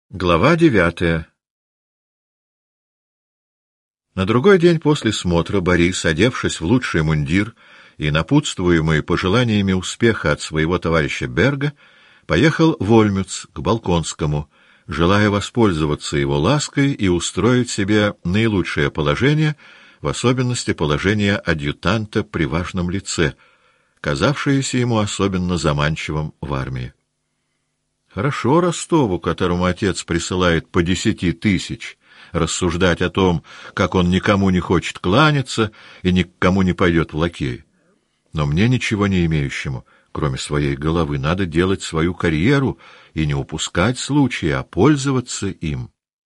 Глава 9. На другой день после смотра Борис, одевшись в лучший мундир и напутствуемый пожеланиями успеха от своего товарища Берга, поехал в Ольмюц к Болконскому, желая воспользоваться его лаской и устроить себе наилучшее положение, в особенности положение адъютанта при важном лице, казавшееся ему особенно заманчивым в армии. Хорошо Ростову, которому отец присылает по 10 тысяч, рассуждать о том, как он никому не хочет кланяться и никому не пойдет в лакеи. Но мне, ничего не имеющему, кроме своей головы, надо делать свою карьеру и не упускать случая, а пользоваться им.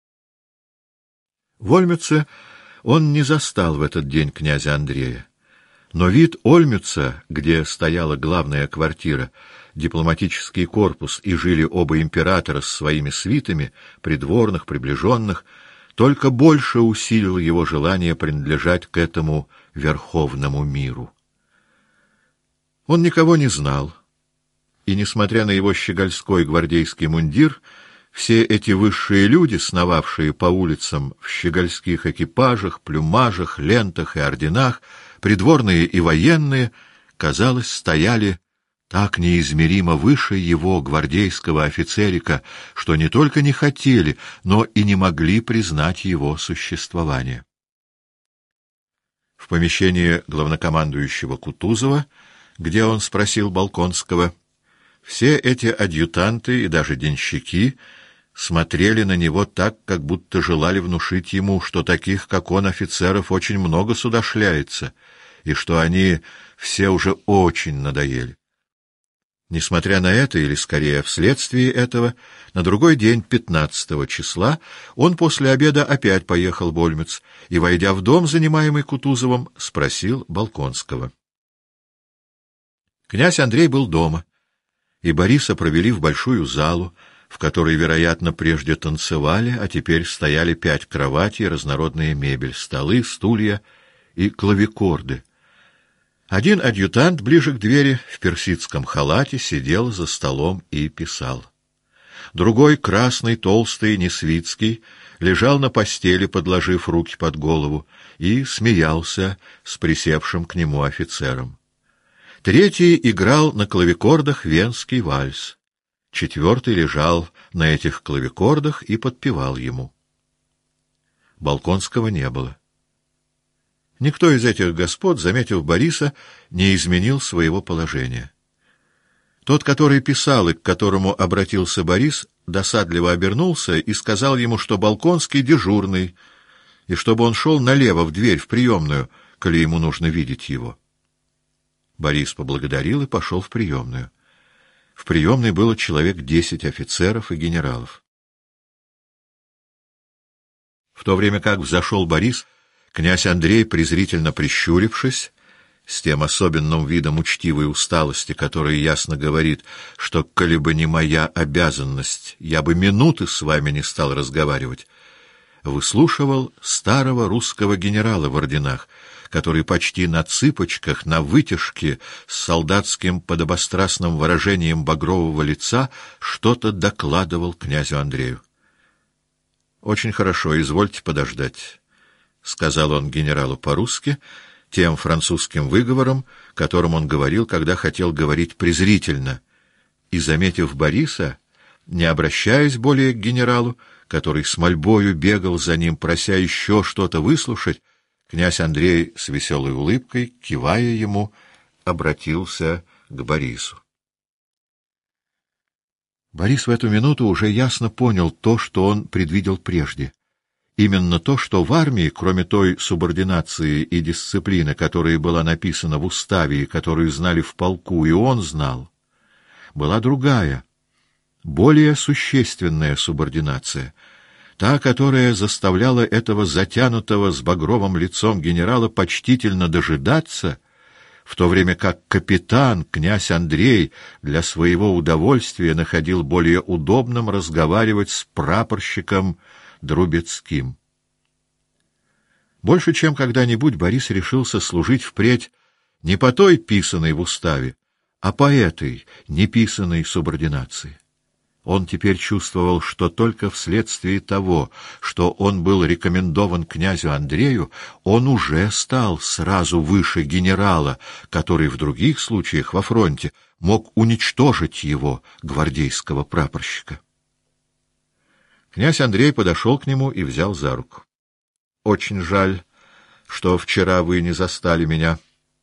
В Ольмюце он не застал в этот день князя Андрея. Но вид Ольмюца, где стояла главная квартира, дипломатический корпус и жили оба императора с своими свитами, придворных, приближенных, только больше усилил его желание принадлежать к этому верховному миру. Он никого не знал, и, несмотря на его щегольской гвардейский мундир, все эти высшие люди, сновавшие по улицам в щегольских экипажах, плюмажах, лентах и орденах, придворные и военные, казалось, стояли так неизмеримо выше его, гвардейского офицерика, что не только не хотели, но и не могли признать его существование. В помещении главнокомандующего Кутузова, где он спросил Болконского, все эти адъютанты и даже денщики смотрели на него так, как будто желали внушить ему, что таких, как он, офицеров очень много сюда шляется, и что они все уже очень надоели. Несмотря на это, или скорее вследствие этого, на другой день, 15 числа, он после обеда опять поехал в Ольмюц и, войдя в дом, занимаемый Кутузовым, спросил Болконского. Князь Андрей был дома, и Бориса провели в большую залу, в которой, вероятно, прежде танцевали, а теперь стояли 5 кроватей, разнородная мебель, столы, стулья и клавикорды. Один адъютант ближе к двери в персидском халате сидел за столом и писал. Другой, красный, толстый, Несвицкий, лежал на постели, подложив руки под голову, и смеялся с присевшим к нему офицером. Третий играл на клавикордах венский вальс. Четвертый лежал на этих клавикордах и подпевал ему. Болконского не было. Никто из этих господ, заметив Бориса, не изменил своего положения. Тот, который писал и к которому обратился Борис, досадливо обернулся и сказал ему, что Болконский дежурный, и чтобы он шел налево в дверь в приемную, коли ему нужно видеть его. Борис поблагодарил и пошел в приемную. В приемной было человек 10 офицеров и генералов. В то время как взошел Борис, князь Андрей, презрительно прищурившись, с тем особенным видом учтивой усталости, который ясно говорит, что, коли бы не моя обязанность, я бы минуты с вами не стал разговаривать, выслушивал старого русского генерала в орденах, который почти на цыпочках, на вытяжке, с солдатским подобострастным выражением багрового лица что-то докладывал князю Андрею. — Очень хорошо, извольте подождать, — сказал он генералу по-русски, тем французским выговором, которым он говорил, когда хотел говорить презрительно, и, заметив Бориса, не обращаясь более к генералу, который с мольбою бегал за ним, прося еще что-то выслушать, князь Андрей с веселой улыбкой, кивая ему, обратился к Борису. Борис в эту минуту уже ясно понял то, что он предвидел прежде. Именно то, что в армии, кроме той субординации и дисциплины, которая была написана в уставе и которую знали в полку, и он знал, была другая, более существенная субординация, та, которая заставляла этого затянутого с багровым лицом генерала почтительно дожидаться, в то время как капитан, князь Андрей, для своего удовольствия находил более удобным разговаривать с прапорщиком Друбецким. Больше чем когда-нибудь Борис решился служить впредь не по той писаной в уставе, а по этой неписаной субординации. Он теперь чувствовал, что только вследствие того, что он был рекомендован князю Андрею, он уже стал сразу выше генерала, который в других случаях во фронте мог уничтожить его, гвардейского прапорщика. Князь Андрей подошел к нему и взял за руку. — Очень жаль, что вчера вы не застали меня.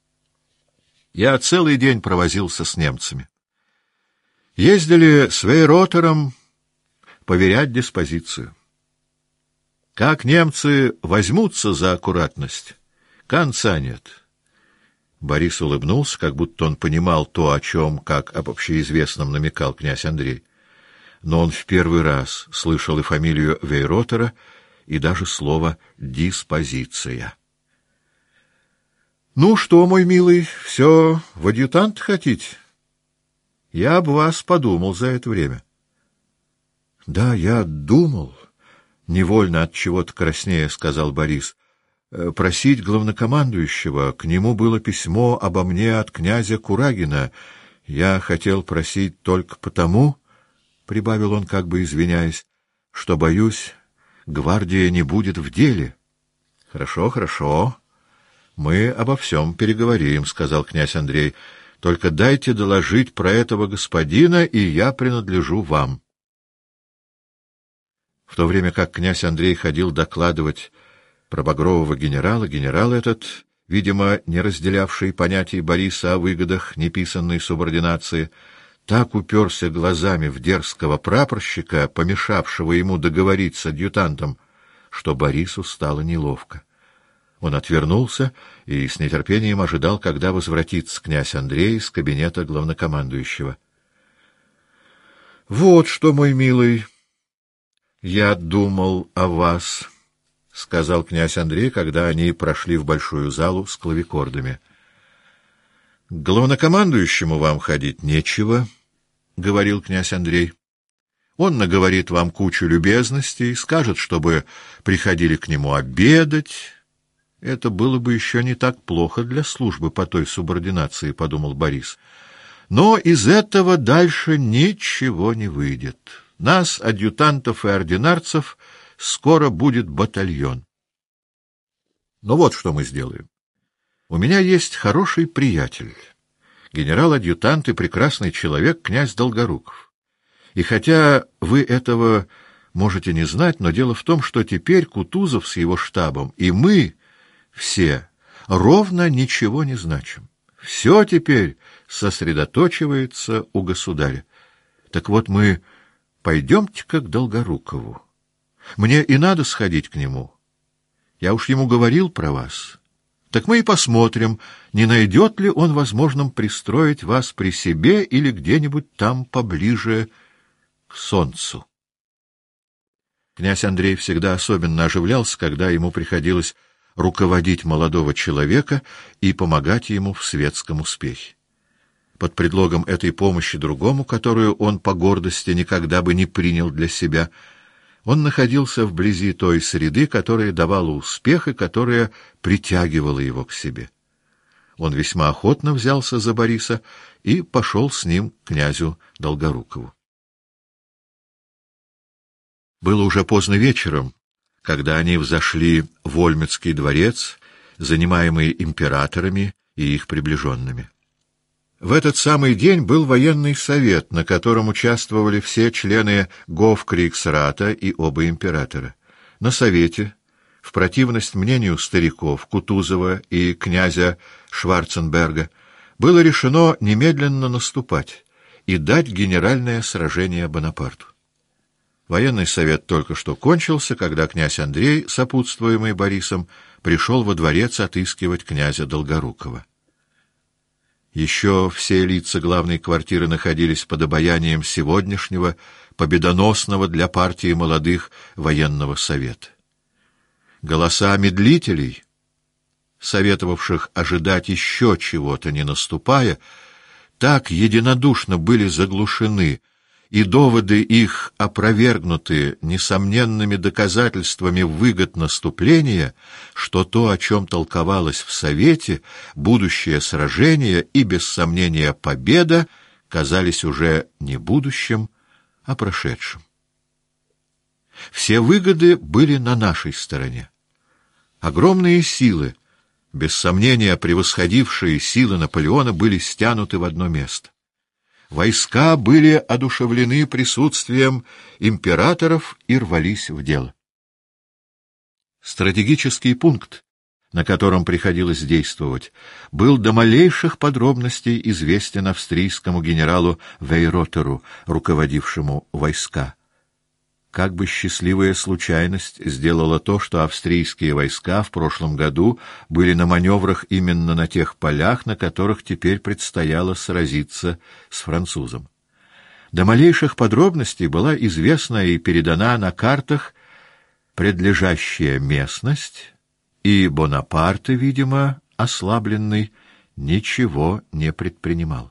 Я целый день провозился с немцами. Ездили с Вейротером поверять диспозицию. Как немцы возьмутся за аккуратность, конца нет. Борис улыбнулся, как будто он понимал то, о чем, как об общеизвестном, намекал князь Андрей. Но он в первый раз слышал и фамилию Вейротера, и даже слово «диспозиция». — Ну что, мой милый, все в адъютант хотите? Я об вас подумал за это время. — Да, я думал, — невольно от чего-то краснея сказал Борис. — Просить главнокомандующего, к нему было письмо обо мне от князя Курагина. Я хотел просить только потому, — прибавил он, как бы извиняясь, — что, боюсь, гвардия не будет в деле. — Хорошо, хорошо. Мы обо всем переговорим, — сказал князь Андрей. — Только дайте доложить про этого господина, и я принадлежу вам. В то время как князь Андрей ходил докладывать про багрового генерала, генерал этот, видимо, не разделявший понятий Бориса о выгодах неписанной субординации, так уперся глазами в дерзкого прапорщика, помешавшего ему договорить с адъютантом, что Борису стало неловко. Он отвернулся и с нетерпением ожидал, когда возвратится князь Андрей из кабинета главнокомандующего. — Вот что, мой милый, я думал о вас, — сказал князь Андрей, когда они прошли в большую залу с клавикордами. — К главнокомандующему вам ходить нечего, — говорил князь Андрей. — Он наговорит вам кучу любезностей, скажет, чтобы приходили к нему обедать. Это было бы еще не так плохо для службы по той субординации, — подумал Борис. Но из этого дальше ничего не выйдет. Нас, адъютантов и ординарцев, скоро будет батальон. Но вот что мы сделаем. У меня есть хороший приятель, генерал-адъютант и прекрасный человек, князь Долгоруков. И хотя вы этого можете не знать, но дело в том, что теперь Кутузов с его штабом и мы все ровно ничего не значим. Все теперь сосредоточивается у государя. Так вот мы пойдемте-ка к Долгорукову. Мне и надо сходить к нему. Я уж ему говорил про вас. Так мы и посмотрим, не найдет ли он возможным пристроить вас при себе или где-нибудь там поближе к солнцу. Князь Андрей всегда особенно оживлялся, когда ему приходилось руководить молодого человека и помогать ему в светском успехе. Под предлогом этой помощи другому, которую он по гордости никогда бы не принял для себя, он находился вблизи той среды, которая давала успех и которая притягивала его к себе. Он весьма охотно взялся за Бориса и пошел с ним к князю Долгорукову. Было уже поздно вечером, когда они взошли в Ольмецкий дворец, занимаемый императорами и их приближенными. В этот самый день был военный совет, на котором участвовали все члены Гофкригсрата и оба императора. На совете, в противность мнению стариков Кутузова и князя Шварценберга, было решено немедленно наступать и дать генеральное сражение Бонапарту. Военный совет только что кончился, когда князь Андрей, сопутствуемый Борисом, пришел во дворец отыскивать князя Долгорукова. Еще все лица главной квартиры находились под обаянием сегодняшнего, победоносного для партии молодых военного совета. Голоса медлителей, советовавших ожидать еще чего-то, не наступая, так единодушно были заглушены, и доводы их опровергнуты несомненными доказательствами выгод наступления, что то, о чем толковалось в Совете, будущее сражение и, без сомнения, победа, казались уже не будущим, о прошедшем. Все выгоды были на нашей стороне. Огромные силы, без сомнения превосходившие силы Наполеона, были стянуты в одно место. Войска были одушевлены присутствием императоров и рвались в дело. Стратегический пункт, на котором приходилось действовать, был до малейших подробностей известен австрийскому генералу Вейротеру, руководившему войска. Как бы счастливая случайность сделала то, что австрийские войска в прошлом году были на маневрах именно на тех полях, на которых теперь предстояло сразиться с французом. До малейших подробностей была известна и передана на картах предлежащая местность, и Бонапарте, видимо, ослабленный, ничего не предпринимал.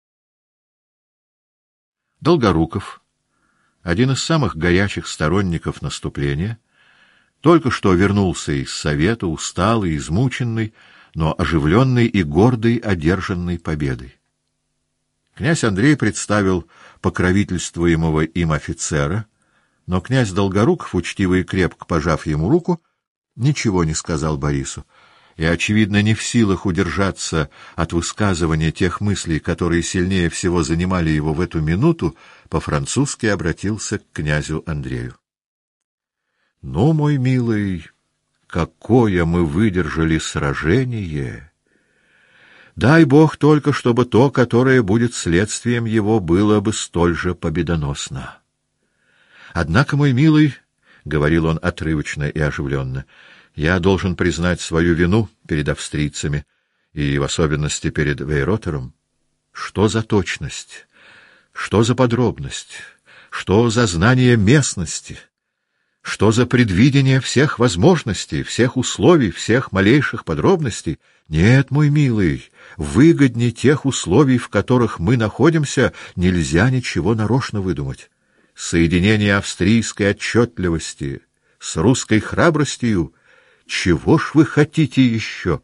Долгоруков, один из самых горячих сторонников наступления, только что вернулся из совета, усталый, измученный, но оживленный и гордый одержанной победой. Князь Андрей представил покровительствуемого им офицера, но князь Долгоруков, учтиво и крепко пожав ему руку, ничего не сказал Борису, и, очевидно, не в силах удержаться от высказывания тех мыслей, которые сильнее всего занимали его в эту минуту, по-французски обратился к князю Андрею. — Ну, мой милый, какое мы выдержали сражение! Дай Бог только, чтобы то, которое будет следствием его, было бы столь же победоносно. Однако, мой милый, — говорил он отрывочно и оживленно, — я должен признать свою вину перед австрийцами, и в особенности перед Вейротером. Что за точность, что за подробность, что за знание местности, что за предвидение всех возможностей, всех условий, всех малейших подробностей? Нет, мой милый, выгоднее тех условий, в которых мы находимся, нельзя ничего нарочно выдумать. Соединение австрийской отчетливости с русской храбростью — чего ж вы хотите еще?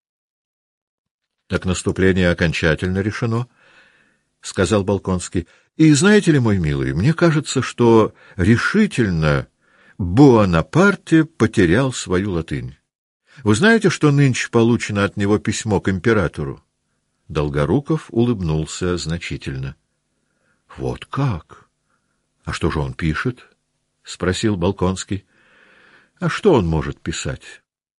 — Так наступление окончательно решено, — сказал Болконский. — И знаете ли, мой милый, мне кажется, что решительно Буонапарте потерял свою латынь. Вы знаете, что нынче получено от него письмо к императору? Долгоруков улыбнулся значительно. — Вот как? А что же он пишет? — спросил Болконский. А что он может писать?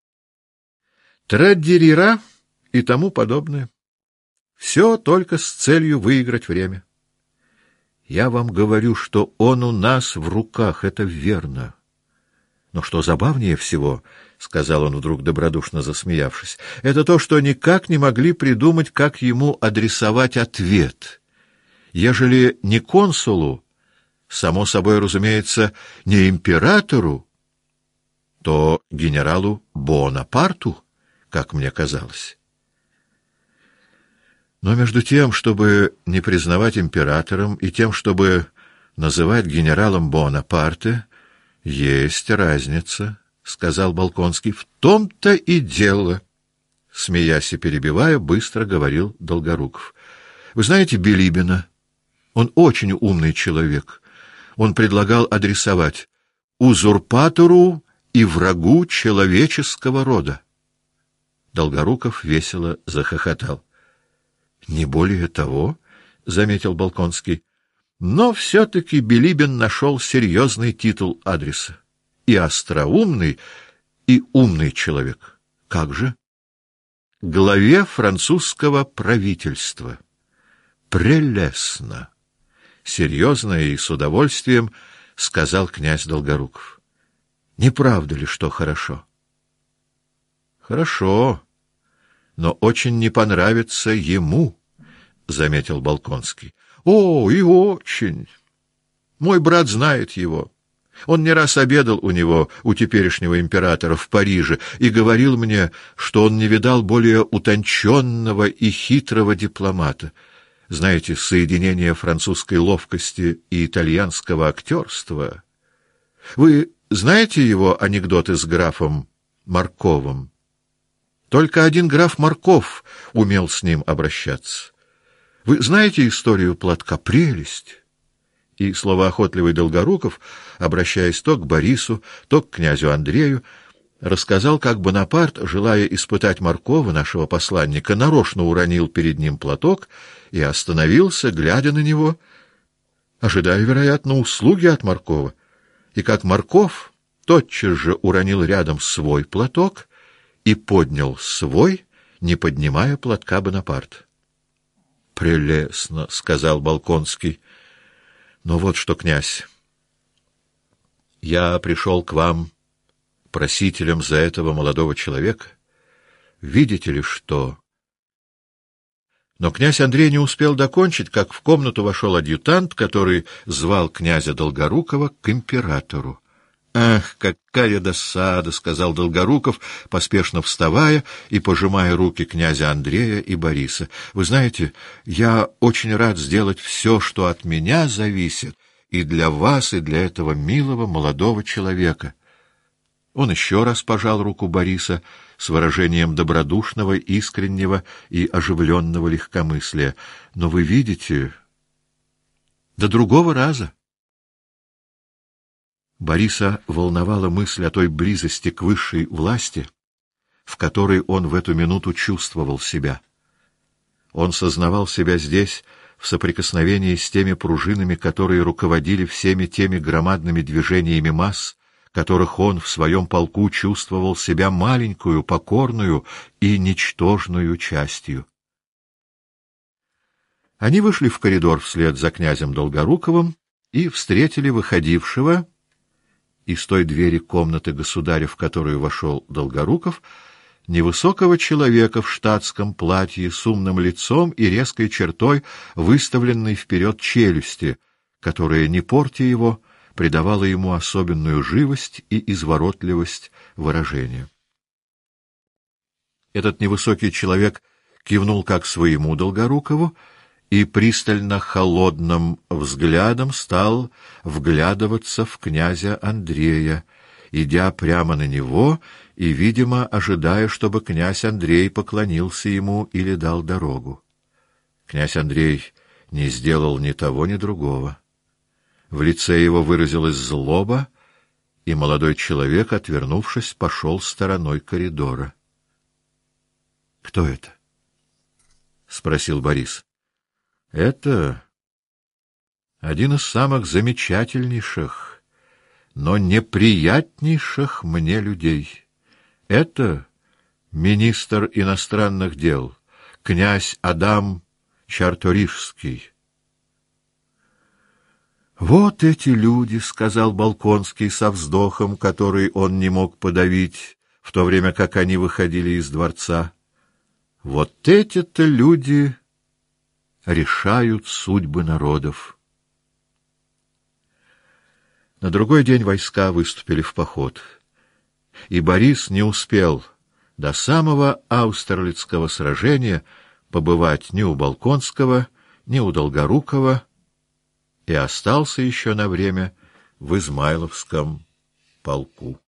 Траддирира и тому подобное. Все только с целью выиграть время. Я вам говорю, что он у нас в руках, это верно. Но что забавнее всего, — сказал он вдруг добродушно засмеявшись, — это то, что никак не могли придумать, как ему адресовать ответ. Ежели не консулу, само собой, разумеется, не императору, то генералу Бонапарту, как мне казалось. Но между тем, чтобы не признавать императором, и тем, чтобы называть генералом Бонапарте, есть разница, — сказал Болконский. — В том-то и дело, — смеясь и перебивая, быстро говорил Долгоруков. — Вы знаете Билибина? Он очень умный человек. Он предлагал адресовать узурпатору и врагу человеческого рода. Долгоруков весело захохотал. — Не более того, — заметил Болконский, — но все-таки Билибин нашел серьезный титул адреса. И остроумный, и умный человек. Как же? Главе французского правительства. Прелестно! Серьезно и с удовольствием сказал князь Долгоруков. Не правда ли, что хорошо? Хорошо, но очень не понравится ему, заметил Болконский. О, и очень. Мой брат знает его. Он не раз обедал у него, у теперешнего императора, в Париже, и говорил мне, что он не видал более утонченного и хитрого дипломата. Знаете, соединение французской ловкости и итальянского актерства. Вы знаете его анекдоты с графом Марковым? Только один граф Марков умел с ним обращаться. Вы знаете историю платка? Прелесть! И словоохотливый Долгоруков, обращаясь то к Борису, то к князю Андрею, рассказал, как Бонапарт, желая испытать Маркова, нашего посланника, нарочно уронил перед ним платок и остановился, глядя на него, ожидая, вероятно, услуги от Маркова, и как Марков тотчас же уронил рядом свой платок и поднял свой, не поднимая платка Бонапарта. «Прелестно», — сказал Болконский. «Но вот что, князь, я пришел к вам просителем за этого молодого человека. Видите ли, что...» Но князь Андрей не успел докончить, как в комнату вошел адъютант, который звал князя Долгорукова к императору. «Ах, какая досада!» — сказал Долгоруков, поспешно вставая и пожимая руки князя Андрея и Бориса. «Вы знаете, я очень рад сделать все, что от меня зависит, и для вас, и для этого милого молодого человека». Он еще раз пожал руку Бориса с выражением добродушного, искреннего и оживленного легкомыслия. «Но вы видите, до другого раза». Бориса волновала мысль о той близости к высшей власти, в которой он в эту минуту чувствовал себя. Он сознавал себя здесь в соприкосновении с теми пружинами, которые руководили всеми теми громадными движениями масс, которых он в своем полку чувствовал себя маленькую, покорную и ничтожную частью. Они вышли в коридор вслед за князем Долгоруковым и встретили выходившего из той двери комнаты государя, в которую вошел Долгоруков, невысокого человека в штатском платье с умным лицом и резкой чертой, выставленной вперед челюсти, которая, не портя его, придавала ему особенную живость и изворотливость выражения. Этот невысокий человек кивнул как своему Долгорукову и пристально холодным взглядом стал вглядываться в князя Андрея, идя прямо на него и, видимо, ожидая, чтобы князь Андрей поклонился ему или дал дорогу. Князь Андрей не сделал ни того, ни другого. В лице его выразилась злоба, и молодой человек, отвернувшись, пошел стороной коридора. — Кто это? — спросил Борис. — Это один из самых замечательнейших, но неприятнейших мне людей. Это министр иностранных дел, князь Адам Чарторижский. «Вот эти люди», — сказал Болконский со вздохом, который он не мог подавить, в то время как они выходили из дворца. «Вот эти-то люди решают судьбы народов». На другой день войска выступили в поход, и Борис не успел до самого Аустерлицкого сражения побывать ни у Болконского, ни у Долгорукова, и остался еще на время в Измайловском полку.